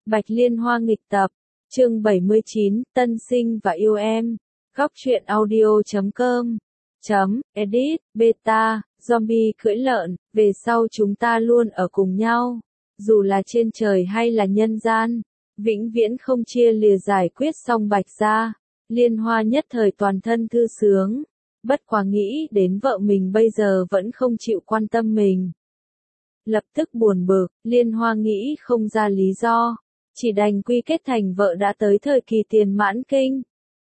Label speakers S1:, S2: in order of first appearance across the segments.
S1: Bạch Liên Hoa nghịch tập, chương 79, Tân sinh và yêu em. Góc truyện audio.com edit, beta, zombie cưỡi lợn, về sau chúng ta luôn ở cùng nhau. Dù là trên trời hay là nhân gian, vĩnh viễn không chia lìa. Giải quyết xong Bạch gia, Liên Hoa nhất thời toàn thân thư sướng. Bất quá nghĩ đến vợ mình bây giờ vẫn không chịu quan tâm mình. Lập tức buồn bực, Liên Hoa nghĩ không ra lý do. Chỉ đành quy kết thành vợ đã tới thời kỳ tiền mãn kinh.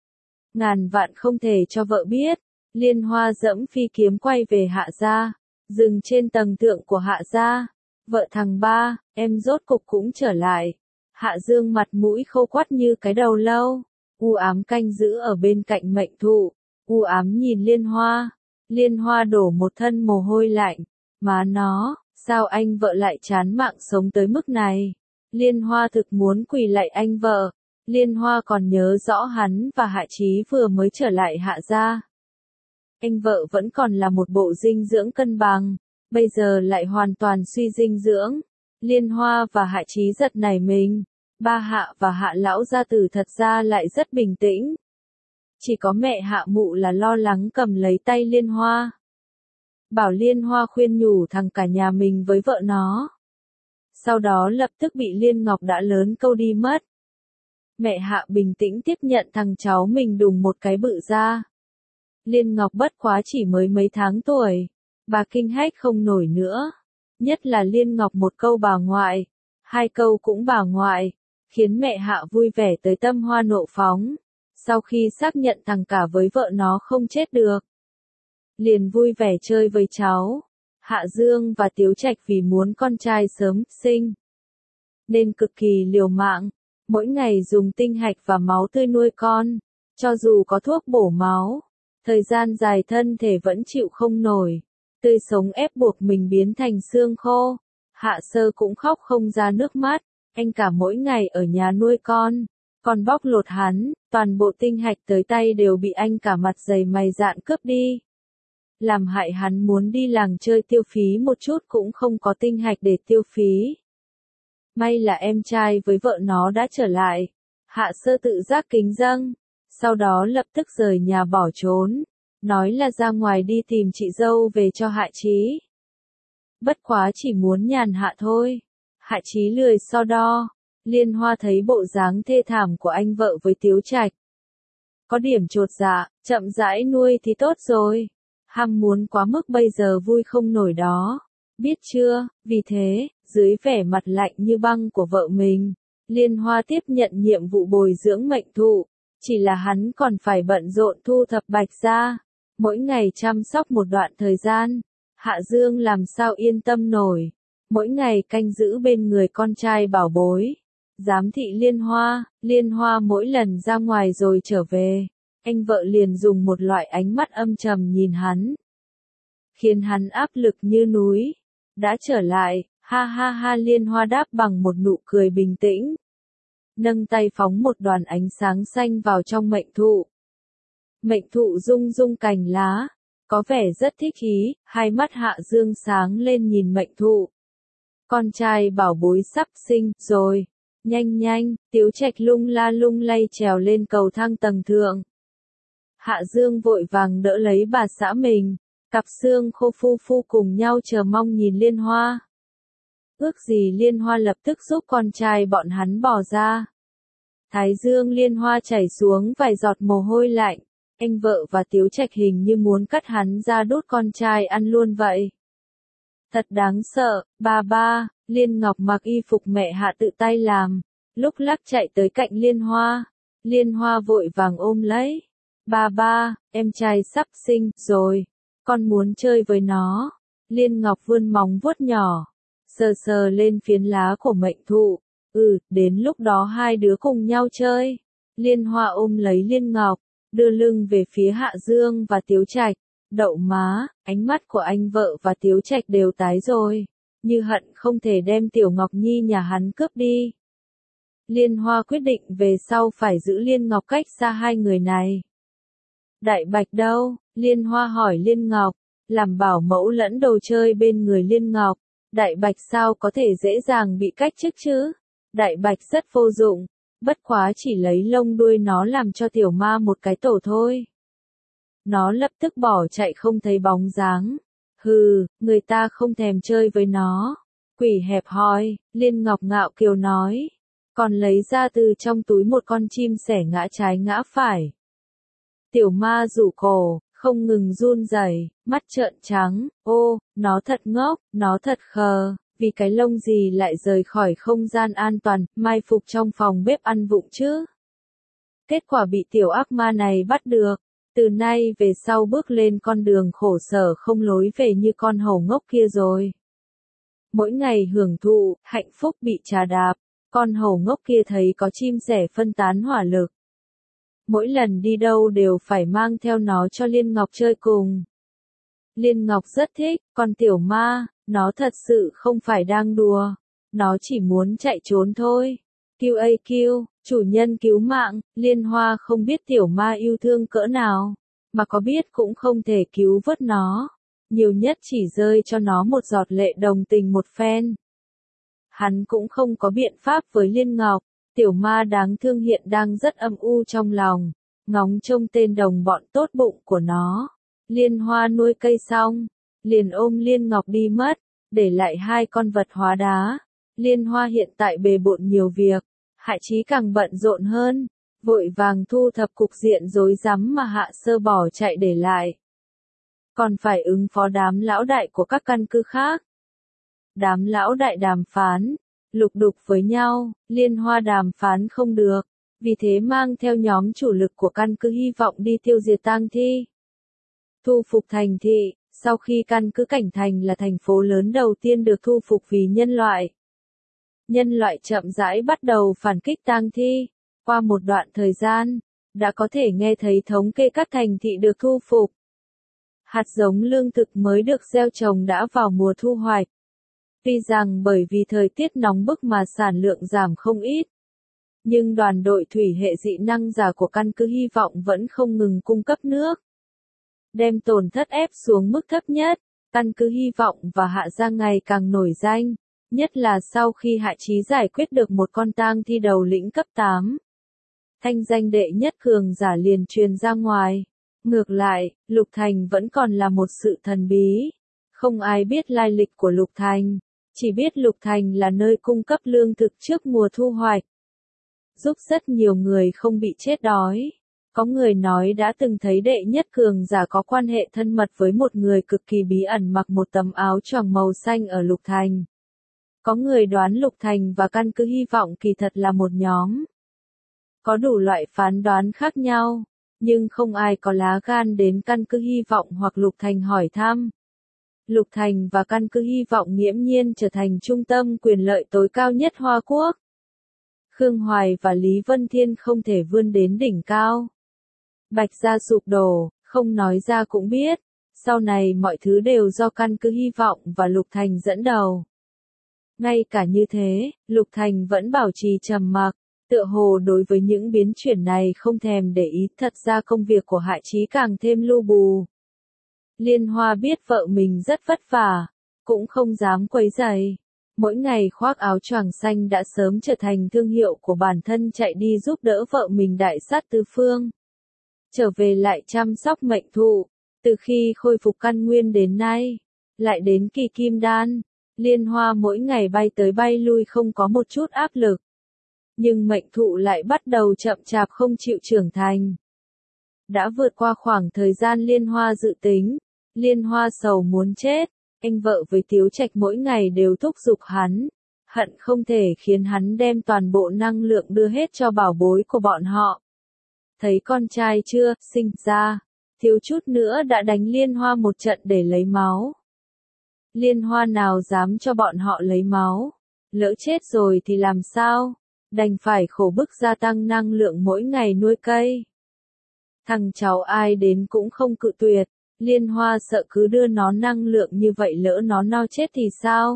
S1: Ngàn vạn không thể cho vợ biết. Liên Hoa dẫm phi kiếm quay về Hạ gia, dừng trên tầng thượng của Hạ gia. Vợ thằng ba, em rốt cục cũng trở lại. Hạ Dương mặt mũi khô quắt như cái đầu lâu, u ám canh giữ ở bên cạnh mệnh thụ, u ám nhìn Liên Hoa. Liên Hoa đổ một thân mồ hôi lạnh. Má nó, sao anh vợ lại chán mạng sống tới mức này? Liên Hoa thực muốn quỳ lạy anh vợ. Liên Hoa còn nhớ rõ hắn và Hạ Chí vừa mới trở lại Hạ gia. Anh vợ vẫn còn là một bộ dinh dưỡng cân bằng, bây giờ lại hoàn toàn suy dinh dưỡng. Liên Hoa và Hạ Chí giật nảy mình. Ba Hạ và Hạ lão gia tử thật ra lại rất bình tĩnh. Chỉ có mẹ Hạ Mụ là lo lắng cầm lấy tay Liên Hoa. Bảo Liên Hoa khuyên nhủ thằng cả nhà mình với vợ nó. Sau đó lập tức bị Liên Ngọc đã lớn câu đi mất. Mẹ Hạ bình tĩnh tiếp nhận thằng cháu mình đùng một cái bự ra. Liên Ngọc bất quá chỉ mới mấy tháng tuổi. Bà kinh hách không nổi nữa. Nhất là Liên Ngọc một câu bà ngoại, hai câu cũng bà ngoại, khiến mẹ Hạ vui vẻ tới tâm hoa nộ phóng. Sau khi xác nhận thằng cả với vợ nó không chết được, liền vui vẻ chơi với cháu. Hạ Dương và Tiếu Trạch vì muốn con trai sớm sinh, nên cực kỳ liều mạng, mỗi ngày dùng tinh hạch và máu tươi nuôi con. Cho dù có thuốc bổ máu, thời gian dài thân thể vẫn chịu không nổi, tươi sống ép buộc mình biến thành xương khô. Hạ Sơ cũng khóc không ra nước mắt, anh cả mỗi ngày ở nhà nuôi con bóc lột hắn, toàn bộ tinh hạch tới tay đều bị anh cả mặt dày mày dạn cướp đi. Làm hại hắn muốn đi làng chơi tiêu phí một chút cũng không có tinh hạch để tiêu phí. May là em trai với vợ nó đã trở lại. Hạ Sơ tự giác kính dâng, sau đó lập tức rời nhà bỏ trốn, nói là ra ngoài đi tìm chị dâu về cho Hạ Chí. Bất quá chỉ muốn nhàn hạ thôi. Hạ Chí lười so đo. Liên Hoa thấy bộ dáng thê thảm của anh vợ với Tiếu Trạch, có điểm chột dạ, chậm rãi nuôi thì tốt rồi. Ham muốn quá mức bây giờ vui không nổi đó. Biết chưa, vì thế, dưới vẻ mặt lạnh như băng của vợ mình, Liên Hoa tiếp nhận nhiệm vụ bồi dưỡng mệnh thụ. Chỉ là hắn còn phải bận rộn thu thập Bạch gia, mỗi ngày chăm sóc một đoạn thời gian. Hạ Dương làm sao yên tâm nổi, mỗi ngày canh giữ bên người con trai bảo bối. Giám thị Liên Hoa mỗi lần ra ngoài rồi trở về, anh vợ liền dùng một loại ánh mắt âm trầm nhìn hắn, khiến hắn áp lực như núi. Đã trở lại, ha ha ha. Liên Hoa đáp bằng một nụ cười bình tĩnh, nâng tay phóng một đoàn ánh sáng xanh vào trong mệnh thụ. Mệnh thụ rung rung cành lá, có vẻ rất thích ý. Hai mắt Hạ Dương sáng lên nhìn mệnh thụ. Con trai bảo bối sắp sinh rồi. Nhanh nhanh, Tiếu Trạch lung la lung lay trèo lên cầu thang tầng thượng. Hạ Dương vội vàng đỡ lấy bà xã mình. Cặp xương khô phu phu cùng nhau chờ mong nhìn Liên Hoa. Ước gì Liên Hoa lập tức giúp con trai bọn hắn bò ra. Thái dương Liên Hoa chảy xuống vài giọt mồ hôi lạnh. Anh vợ và Tiếu Trạch hình như muốn cắt hắn ra đút con trai ăn luôn vậy. Thật đáng sợ. Ba, Liên Ngọc mặc y phục mẹ Hạ tự tay làm, lúc lắc chạy tới cạnh Liên Hoa. Liên Hoa vội vàng ôm lấy. Ba, em trai sắp sinh rồi, con muốn chơi với nó. Liên Ngọc vươn móng vuốt nhỏ, sờ sờ lên phiến lá của mệnh thụ. Đến lúc đó hai đứa cùng nhau chơi. Liên Hoa ôm lấy Liên Ngọc, đưa lưng về phía Hạ Dương và Tiếu Trạch. Đậu má, ánh mắt của anh vợ và Tiếu Trạch đều tái rồi, như hận không thể đem Tiểu Ngọc Nhi nhà hắn cướp đi. Liên Hoa quyết định về sau phải giữ Liên Ngọc cách xa hai người này. Đại Bạch đâu? Liên Hoa hỏi Liên Ngọc, làm bảo mẫu lẫn đồ chơi bên người Liên Ngọc. Đại Bạch sao có thể dễ dàng bị cách chức chứ? Đại bạch rất vô dụng, bất quá chỉ lấy lông đuôi nó làm cho tiểu ma một cái tổ thôi. Nó lập tức bỏ chạy không thấy bóng dáng. Hừ, người ta không thèm chơi với nó. Quỷ hẹp hòi, Liên Ngọc ngạo kiều nói. Còn lấy ra từ trong túi một con chim sẻ ngã trái ngã phải. Tiểu ma rủ cổ, không ngừng run rẩy, mắt trợn trắng, ô, nó thật ngốc, nó thật khờ, vì cái lông gì lại rời khỏi không gian an toàn, mai phục trong phòng bếp ăn vụng chứ. Kết quả bị tiểu ác ma này bắt được, từ nay về sau bước lên con đường khổ sở không lối về như con hổ ngốc kia rồi. Mỗi ngày hưởng thụ, hạnh phúc bị trà đạp, con hổ ngốc kia thấy có chim sẻ phân tán hỏa lực. Mỗi lần đi đâu đều phải mang theo nó cho Liên Ngọc chơi cùng. Liên Ngọc rất thích, con tiểu ma, nó thật sự không phải đang đùa. Nó chỉ muốn chạy trốn thôi. QAQ, chủ nhân cứu mạng, Liên Hoa không biết tiểu ma yêu thương cỡ nào. Mà có biết cũng không thể cứu vớt nó. Nhiều nhất chỉ rơi cho nó một giọt lệ đồng tình một phen. Hắn cũng không có biện pháp với Liên Ngọc. Tiểu ma đáng thương hiện đang rất âm u trong lòng, ngóng trông tên đồng bọn tốt bụng của nó. Liên Hoa nuôi cây xong, liền ôm Liên Ngọc đi mất, để lại hai con vật hóa đá. Liên Hoa hiện tại bề bộn nhiều việc, Hạ Chí càng bận rộn hơn, vội vàng thu thập cục diện rối rắm mà Hạ Sơ bỏ chạy để lại. Còn phải ứng phó đám lão đại của các căn cứ khác. Đám lão đại đàm phán, lục đục với nhau, Liên Hoa đàm phán không được, vì thế mang theo nhóm chủ lực của căn cứ hy vọng đi tiêu diệt tang thi. Thu phục thành thị, sau khi căn cứ Cảnh Thành là thành phố lớn đầu tiên được thu phục vì nhân loại. Nhân loại chậm rãi bắt đầu phản kích tang thi, qua một đoạn thời gian, đã có thể nghe thấy thống kê các thành thị được thu phục. Hạt giống lương thực mới được gieo trồng đã vào mùa thu hoạch. Tuy rằng bởi vì thời tiết nóng bức mà sản lượng giảm không ít, nhưng đoàn đội thủy hệ dị năng giả của căn cứ hy vọng vẫn không ngừng cung cấp nước. Đem tổn thất ép xuống mức thấp nhất, căn cứ hy vọng và Hạ Gia ngày càng nổi danh, nhất là sau khi Hạ Chí giải quyết được một con tang thi đầu lĩnh cấp 8. Thanh danh đệ nhất cường giả liền truyền ra ngoài. Ngược lại, Lục Thành vẫn còn là một sự thần bí. Không ai biết lai lịch của Lục Thành, chỉ biết Lục Thành là nơi cung cấp lương thực trước mùa thu hoạch, giúp rất nhiều người không bị chết đói. Có người nói đã từng thấy đệ nhất cường giả có quan hệ thân mật với một người cực kỳ bí ẩn mặc một tấm áo choàng màu xanh ở Lục Thành. Có người đoán Lục Thành và căn cứ hy vọng kỳ thật là một nhóm. Có đủ loại phán đoán khác nhau, nhưng không ai có lá gan đến căn cứ hy vọng hoặc Lục Thành hỏi thăm. Lục Thành và căn cứ hy vọng nghiễm nhiên trở thành trung tâm quyền lợi tối cao nhất Hoa Quốc. Khương Hoài và Lý Vân Thiên không thể vươn đến đỉnh cao. Bạch gia sụp đổ, không nói ra cũng biết, sau này mọi thứ đều do căn cứ hy vọng và Lục Thành dẫn đầu. Ngay cả như thế, Lục Thành vẫn bảo trì trầm mặc, tựa hồ đối với những biến chuyển này không thèm để ý, thật ra công việc của Hạ Chí càng thêm lu bù. Liên Hoa biết vợ mình rất vất vả, cũng không dám quấy rầy. Mỗi ngày khoác áo choàng xanh đã sớm trở thành thương hiệu của bản thân, chạy đi giúp đỡ vợ mình đại sát tứ phương. Trở về lại chăm sóc mệnh thụ, từ khi khôi phục căn nguyên đến nay, lại đến kỳ kim đan, Liên Hoa mỗi ngày bay tới bay lui không có một chút áp lực. Nhưng mệnh thụ lại bắt đầu chậm chạp không chịu trưởng thành. Đã vượt qua khoảng thời gian Liên Hoa dự tính, Liên Hoa sầu muốn chết, anh vợ với Tiếu Trạch mỗi ngày đều thúc giục hắn, hận không thể khiến hắn đem toàn bộ năng lượng đưa hết cho bảo bối của bọn họ. Thấy con trai chưa sinh ra, thiếu chút nữa đã đánh Liên Hoa một trận để lấy máu. Liên Hoa nào dám cho bọn họ lấy máu, lỡ chết rồi thì làm sao, đành phải khổ bức gia tăng năng lượng mỗi ngày nuôi cây. Thằng cháu ai đến cũng không cự tuyệt, Liên Hoa sợ cứ đưa nó năng lượng như vậy lỡ nó no chết thì sao?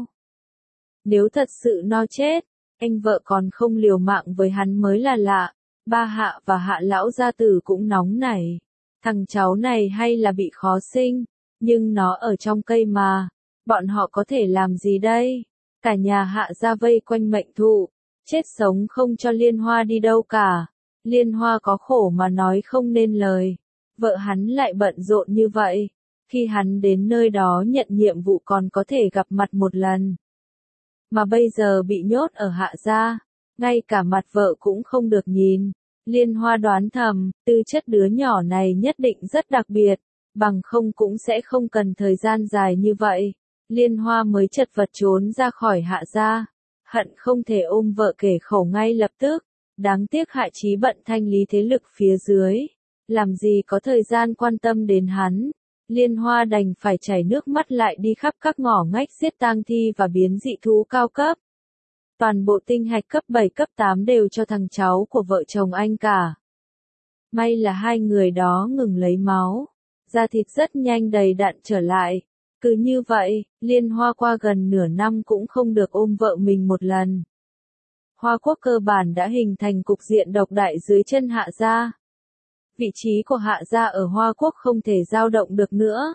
S1: Nếu thật sự no chết, anh vợ còn không liều mạng với hắn mới là lạ. Ba Hạ và Hạ lão gia tử cũng nóng nảy. Thằng cháu này hay là bị khó sinh, nhưng nó ở trong cây mà, bọn họ có thể làm gì đây? Cả nhà Hạ gia vây quanh mệnh thụ, chết sống không cho Liên Hoa đi đâu cả. Liên Hoa có khổ mà nói không nên lời. Vợ hắn lại bận rộn như vậy. Khi hắn đến nơi đó nhận nhiệm vụ còn có thể gặp mặt một lần. Mà bây giờ bị nhốt ở Hạ gia, ngay cả mặt vợ cũng không được nhìn. Liên Hoa đoán thầm, tư chất đứa nhỏ này nhất định rất đặc biệt, bằng không cũng sẽ không cần thời gian dài như vậy. Liên Hoa mới chật vật trốn ra khỏi Hạ gia, hận không thể ôm vợ kể khổ ngay lập tức. Đáng tiếc Hạ Chí bận thanh lý thế lực phía dưới, làm gì có thời gian quan tâm đến hắn. Liên Hoa đành phải chảy nước mắt lại đi khắp các ngõ ngách giết tang thi và biến dị thú cao cấp. Toàn bộ tinh hạch cấp 7 cấp 8 đều cho thằng cháu của vợ chồng anh cả. May là hai người đó ngừng lấy máu, da thịt rất nhanh đầy đặn trở lại. Cứ như vậy, Liên Hoa qua gần nửa năm cũng không được ôm vợ mình một lần. Hoa Quốc cơ bản đã hình thành cục diện độc đại dưới chân Hạ gia. Vị trí của Hạ gia ở Hoa Quốc không thể dao động được nữa.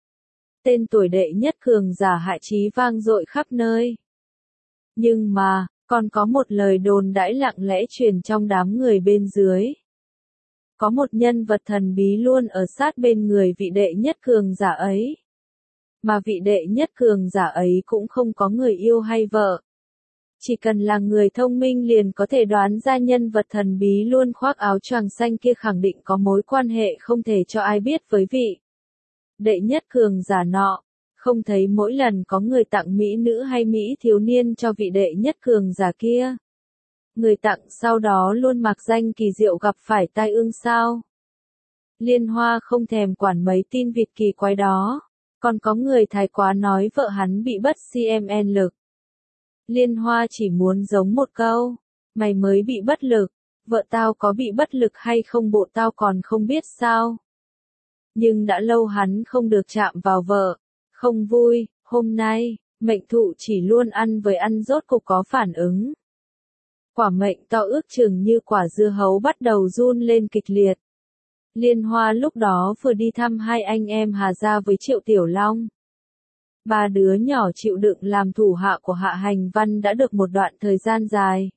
S1: Tên tuổi đệ nhất cường giả Hạ Chí vang dội khắp nơi. Nhưng mà, còn có một lời đồn đãi lặng lẽ truyền trong đám người bên dưới. Có một nhân vật thần bí luôn ở sát bên người vị đệ nhất cường giả ấy. Mà vị đệ nhất cường giả ấy cũng không có người yêu hay vợ. Chỉ cần là người thông minh liền có thể đoán ra nhân vật thần bí luôn khoác áo choàng xanh kia khẳng định có mối quan hệ không thể cho ai biết với vị đệ nhất cường giả nọ. Không thấy mỗi lần có người tặng mỹ nữ hay mỹ thiếu niên cho vị đệ nhất cường giả kia, người tặng sau đó luôn mặc danh kỳ diệu gặp phải tai ương sao? Liên Hoa không thèm quản mấy tin vịt kỳ quái đó. Còn có người thái quá nói vợ hắn bị bất cmn lực. Liên Hoa chỉ muốn giống một câu, mày mới bị bất lực, vợ tao có bị bất lực hay không bộ tao còn không biết sao. Nhưng đã lâu hắn không được chạm vào vợ, không vui, hôm nay, mệnh thụ chỉ luôn ăn với ăn rốt cục có phản ứng. Quả mệnh to ước chừng như quả dưa hấu bắt đầu run lên kịch liệt. Liên Hoa lúc đó vừa đi thăm hai anh em Hà gia với Triệu Tiểu Long. Ba đứa nhỏ chịu đựng làm thủ hạ của Hạ Hành Văn đã được một đoạn thời gian dài.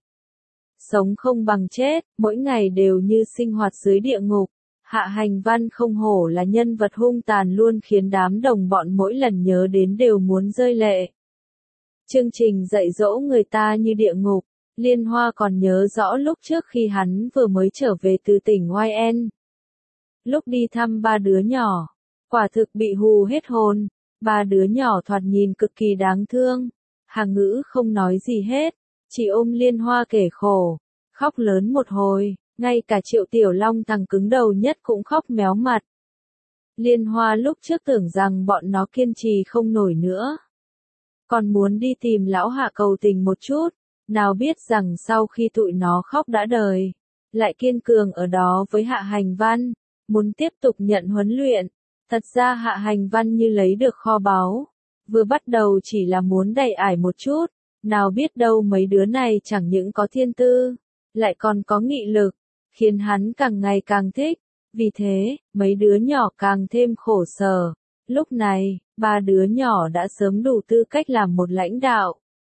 S1: Sống không bằng chết, mỗi ngày đều như sinh hoạt dưới địa ngục. Hạ Hành Văn không hổ là nhân vật hung tàn luôn khiến đám đồng bọn mỗi lần nhớ đến đều muốn rơi lệ. Chương trình dạy dỗ người ta như địa ngục. Liên Hoa còn nhớ rõ lúc trước khi hắn vừa mới trở về từ tỉnh YN. Lúc đi thăm ba đứa nhỏ, quả thực bị hù hết hồn. Ba đứa nhỏ thoạt nhìn cực kỳ đáng thương. Hàng Ngữ không nói gì hết, chỉ ôm Liên Hoa kể khổ, khóc lớn một hồi, ngay cả Triệu Tiểu Long thằng cứng đầu nhất cũng khóc méo mặt. Liên Hoa lúc trước tưởng rằng bọn nó kiên trì không nổi nữa, còn muốn đi tìm lão Hạ cầu tình một chút, nào biết rằng sau khi tụi nó khóc đã đời, lại kiên cường ở đó với Hạ Hành Văn, muốn tiếp tục nhận huấn luyện. Thật ra Hạ Hành Văn như lấy được kho báu, vừa bắt đầu chỉ là muốn đày ải một chút, nào biết đâu mấy đứa này chẳng những có thiên tư, lại còn có nghị lực, khiến hắn càng ngày càng thích. Vì thế, mấy đứa nhỏ càng thêm khổ sở. Lúc này, ba đứa nhỏ đã sớm đủ tư cách làm một lãnh đạo.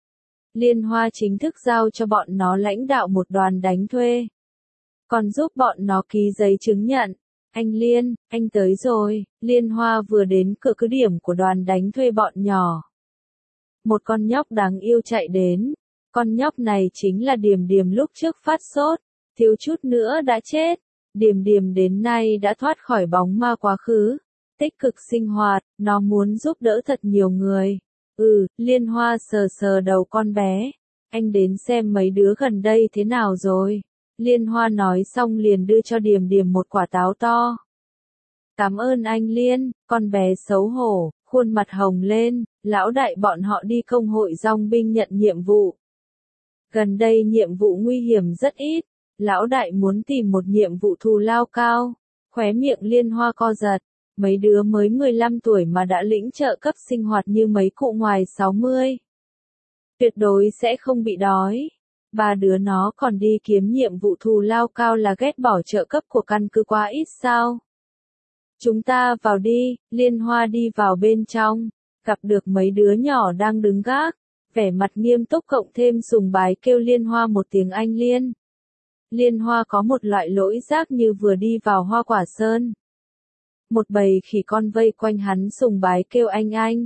S1: Liên Hoa chính thức giao cho bọn nó lãnh đạo một đoàn đánh thuê, còn giúp bọn nó ký giấy chứng nhận. Anh Liên, anh tới rồi. Liên Hoa vừa đến cửa cứ điểm của đoàn đánh thuê bọn nhỏ. Một con nhóc đáng yêu chạy đến. Con nhóc này chính là Điềm Điềm lúc trước phát sốt, thiếu chút nữa đã chết. Điềm Điềm đến nay đã thoát khỏi bóng ma quá khứ, tích cực sinh hoạt, nó muốn giúp đỡ thật nhiều người. Liên Hoa sờ sờ đầu con bé. Anh đến xem mấy đứa gần đây thế nào rồi. Liên Hoa nói xong liền đưa cho Điềm Điềm một quả táo to. Cảm ơn anh Liên, con bé xấu hổ, khuôn mặt hồng lên. Lão đại bọn họ đi công hội dòng binh nhận nhiệm vụ. Gần đây nhiệm vụ nguy hiểm rất ít, lão đại muốn tìm một nhiệm vụ thù lao cao. Khóe miệng Liên Hoa co giật, mấy đứa mới 15 tuổi mà đã lĩnh trợ cấp sinh hoạt như mấy cụ ngoài 60. Tuyệt đối sẽ không bị đói. Ba đứa nó còn đi kiếm nhiệm vụ thù lao cao là ghét bỏ trợ cấp của căn cứ quá ít sao? Chúng ta vào đi. Liên Hoa đi vào bên trong, gặp được mấy đứa nhỏ đang đứng gác, vẻ mặt nghiêm túc cộng thêm sùng bái kêu Liên Hoa một tiếng anh Liên. Liên Hoa có một loại lỗi giác như vừa đi vào Hoa Quả Sơn. Một bầy khỉ con vây quanh hắn sùng bái kêu anh.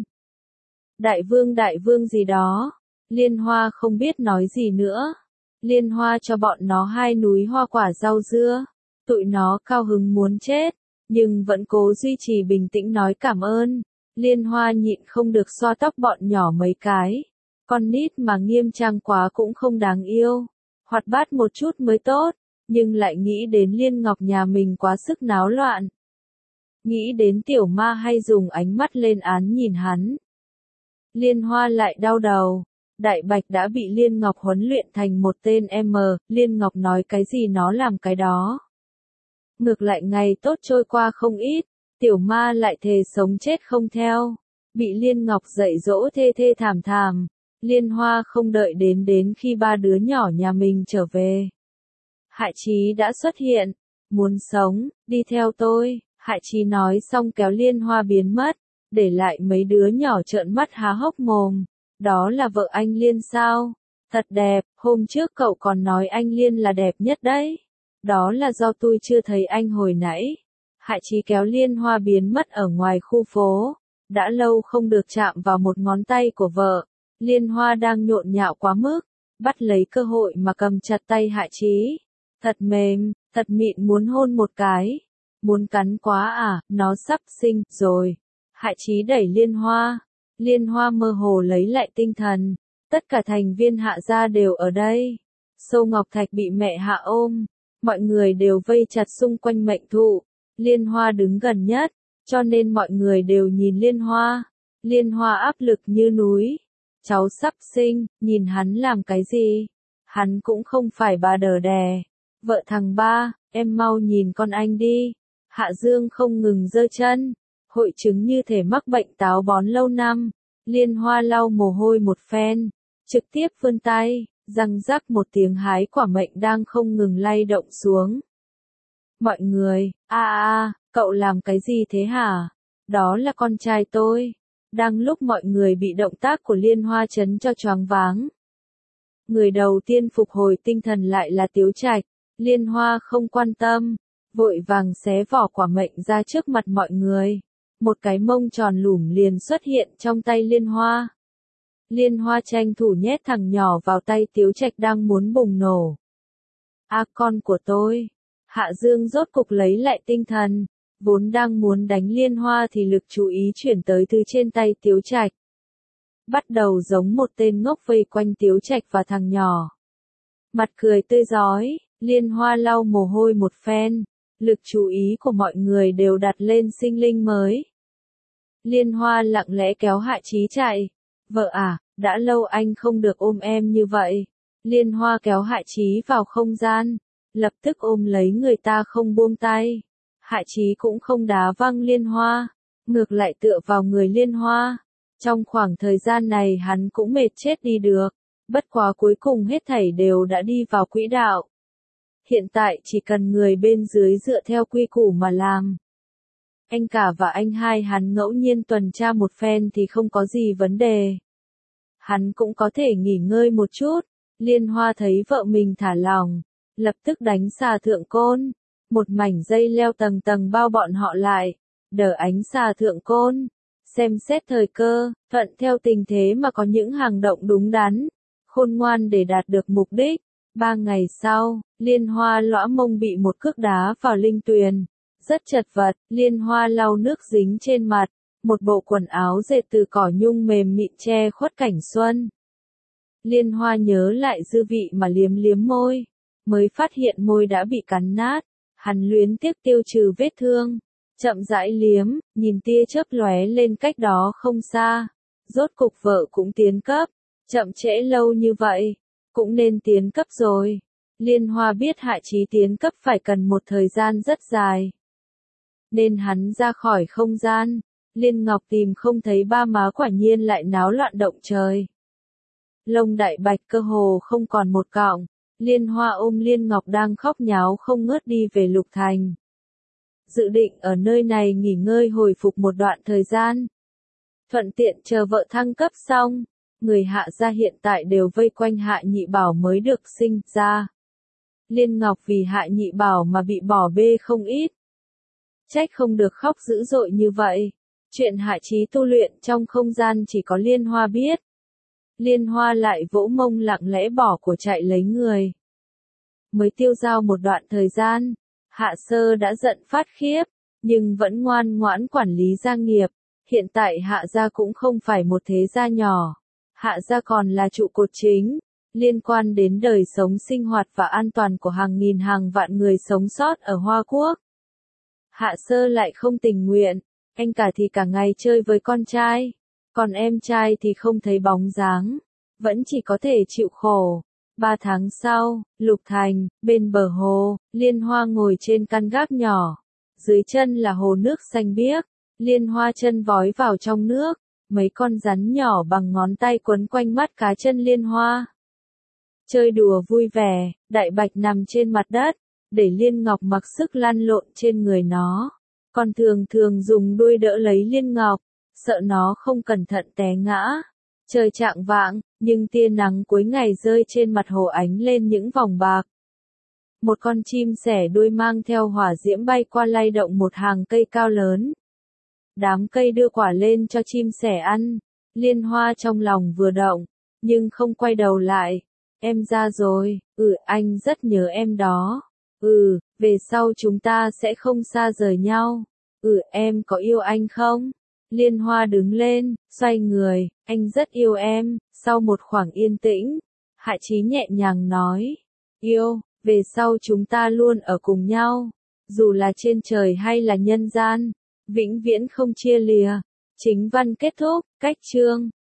S1: Đại vương gì đó. Liên Hoa không biết nói gì nữa. Liên Hoa cho bọn nó 2 núi hoa quả rau dưa. Tụi nó cao hứng muốn chết, nhưng vẫn cố duy trì bình tĩnh nói cảm ơn. Liên Hoa nhịn không được xoa tóc bọn nhỏ mấy cái. Con nít mà nghiêm trang quá cũng không đáng yêu. Hoạt bát một chút mới tốt, nhưng lại nghĩ đến Liên Ngọc nhà mình quá sức náo loạn. Nghĩ đến tiểu ma hay dùng ánh mắt lên án nhìn hắn. Liên Hoa lại đau đầu. Đại Bạch đã bị Liên Ngọc huấn luyện thành một tên Liên Ngọc nói cái gì nó làm cái đó. Ngược lại ngày tốt trôi qua không ít, tiểu ma lại thề sống chết không theo. Bị Liên Ngọc dạy dỗ thê thê thảm thảm. Liên Hoa không đợi đến khi 3 đứa nhỏ nhà mình trở về. Hại Chí đã xuất hiện. Muốn sống, đi theo tôi. Hại Chí nói xong kéo Liên Hoa biến mất, để lại mấy đứa nhỏ trợn mắt há hốc mồm. Đó là vợ anh Liên sao? Thật đẹp, hôm trước cậu còn nói anh Liên là đẹp nhất đấy. Đó là do tôi chưa thấy anh hồi nãy. Hại Chí kéo Liên Hoa biến mất ở ngoài khu phố. Đã lâu không được chạm vào một ngón tay của vợ. Liên Hoa đang nhộn nhạo quá mức, bắt lấy cơ hội mà cầm chặt tay Hại Chí. Thật mềm, thật mịn muốn hôn một cái. Muốn cắn quá à, nó sắp sinh rồi. Hại Chí đẩy Liên Hoa. Liên Hoa mơ hồ lấy lại tinh thần. Tất cả thành viên Hạ gia đều ở đây. Sâu Ngọc Thạch bị mẹ Hạ ôm. Mọi người đều vây chặt xung quanh mệnh thụ. Liên Hoa đứng gần nhất, cho nên mọi người đều nhìn Liên Hoa. Liên Hoa áp lực như núi. Cháu sắp sinh, nhìn hắn làm cái gì? Hắn cũng không phải bà đờ đè. Vợ thằng ba, em mau nhìn con anh đi. Hạ Dương không ngừng giơ chân. Hội chứng như thể mắc bệnh táo bón lâu năm. Liên Hoa lau mồ hôi một phen. Trực tiếp vươn tay, răng rắc một tiếng hái quả mệnh đang không ngừng lay động xuống. Mọi người, cậu làm cái gì thế hả? Đó là con trai tôi. Đang lúc mọi người bị động tác của Liên Hoa chấn cho choáng váng. Người đầu tiên phục hồi tinh thần lại là Tiếu Trạch. Liên Hoa không quan tâm, vội vàng xé vỏ quả mệnh ra trước mặt mọi người. Một cái mông tròn lủm liền xuất hiện trong tay Liên Hoa. Liên Hoa tranh thủ nhét thằng nhỏ vào tay Tiếu Trạch đang muốn bùng nổ. Con của tôi. Hạ Dương rốt cục lấy lại tinh thần. Vốn đang muốn đánh Liên Hoa thì lực chú ý chuyển tới từ trên tay Tiếu Trạch. Bắt đầu giống một tên ngốc vây quanh Tiếu Trạch và thằng nhỏ. Mặt cười tươi rói, Liên Hoa lau mồ hôi một phen. Lực chú ý của mọi người đều đặt lên sinh linh mới. Liên Hoa lặng lẽ kéo Hại Chí chạy. Vợ à, đã lâu anh không được ôm em như vậy. Liên Hoa kéo Hại Chí vào không gian. Lập tức ôm lấy người ta không buông tay. Hại Chí cũng không đá văng Liên Hoa. Ngược lại tựa vào người Liên Hoa. Trong khoảng thời gian này hắn cũng mệt chết đi được. Bất quá cuối cùng hết thảy đều đã đi vào quỹ đạo. Hiện tại chỉ cần người bên dưới dựa theo quy củ mà làm. Anh cả và anh hai hắn ngẫu nhiên tuần tra một phen thì không có gì vấn đề. Hắn cũng có thể nghỉ ngơi một chút. Liên Hoa thấy vợ mình thả lỏng, lập tức đánh xà thượng côn. Một mảnh dây leo tầng tầng bao bọn họ lại, đỡ ánh xà thượng côn. Xem xét thời cơ, thuận theo tình thế mà có những hành động đúng đắn, khôn ngoan để đạt được mục đích. 3 ngày sau, Liên Hoa lõa mông bị một cước đá vào linh tuyền. Rất chật vật, Liên Hoa lau nước dính trên mặt. Một bộ quần áo dệt từ cỏ nhung mềm mịn che khuất cảnh xuân. Liên Hoa nhớ lại dư vị mà liếm liếm môi. Mới phát hiện môi đã bị cắn nát. Hắn luyến tiếc tiêu trừ vết thương. Chậm rãi liếm, nhìn tia chớp lóe lên cách đó không xa. Rốt cục vợ cũng tiến cấp. Chậm trễ lâu như vậy, cũng nên tiến cấp rồi. Liên Hoa biết Hại Chí tiến cấp phải cần một thời gian rất dài. Nên hắn ra khỏi không gian. Liên Ngọc tìm không thấy ba má quả nhiên lại náo loạn động trời. Lông Đại Bạch cơ hồ không còn một cọng. Liên Hoa ôm Liên Ngọc đang khóc nháo không ngớt đi về Lục Thành. Dự định ở nơi này nghỉ ngơi hồi phục một đoạn thời gian. Thuận tiện chờ vợ thăng cấp xong, người Hạ gia hiện tại đều vây quanh Hạ Nhị Bảo mới được sinh ra. Liên Ngọc vì Hạ Nhị Bảo mà bị bỏ bê không ít. Trách không được khóc dữ dội như vậy. Chuyện Hạ Chí tu luyện trong không gian chỉ có Liên Hoa biết. Liên Hoa lại vỗ mông lặng lẽ bỏ của chạy lấy người. Mới tiêu dao một đoạn thời gian, Hạ Sơ đã giận phát khiếp, nhưng vẫn ngoan ngoãn quản lý gia nghiệp. Hiện tại Hạ gia cũng không phải một thế gia nhỏ. Hạ gia còn là trụ cột chính, liên quan đến đời sống sinh hoạt và an toàn của hàng nghìn hàng vạn người sống sót ở Hoa Quốc. Hạ Sơ lại không tình nguyện, anh cả thì cả ngày chơi với con trai, còn em trai thì không thấy bóng dáng, vẫn chỉ có thể chịu khổ. 3 tháng sau, Lục Thành, bên bờ hồ, Liên Hoa ngồi trên căn gác nhỏ. Dưới chân là hồ nước xanh biếc, Liên Hoa chân vói vào trong nước, mấy con rắn nhỏ bằng ngón tay quấn quanh mắt cá chân Liên Hoa. Chơi đùa vui vẻ, Đại Bạch nằm trên mặt đất, để Liên Ngọc mặc sức lăn lộn trên người nó. Còn thường thường dùng đuôi đỡ lấy Liên Ngọc, sợ nó không cẩn thận té ngã. Trời chạng vạng, nhưng tia nắng cuối ngày rơi trên mặt hồ ánh lên những vòng bạc. Một con chim sẻ đuôi mang theo hỏa diễm bay qua lay động một hàng cây cao lớn. Đám cây đưa quả lên cho chim sẻ ăn. Liên Hoa trong lòng vừa động, nhưng không quay đầu lại. Em ra rồi, anh rất nhớ em đó. Về sau chúng ta sẽ không xa rời nhau. Em có yêu anh không? Liên Hoa đứng lên, xoay người, anh rất yêu em. Sau một khoảng yên tĩnh, Hạ Chí nhẹ nhàng nói, yêu, về sau chúng ta luôn ở cùng nhau, dù là trên trời hay là nhân gian, vĩnh viễn không chia lìa. Chính văn kết thúc, cách chương.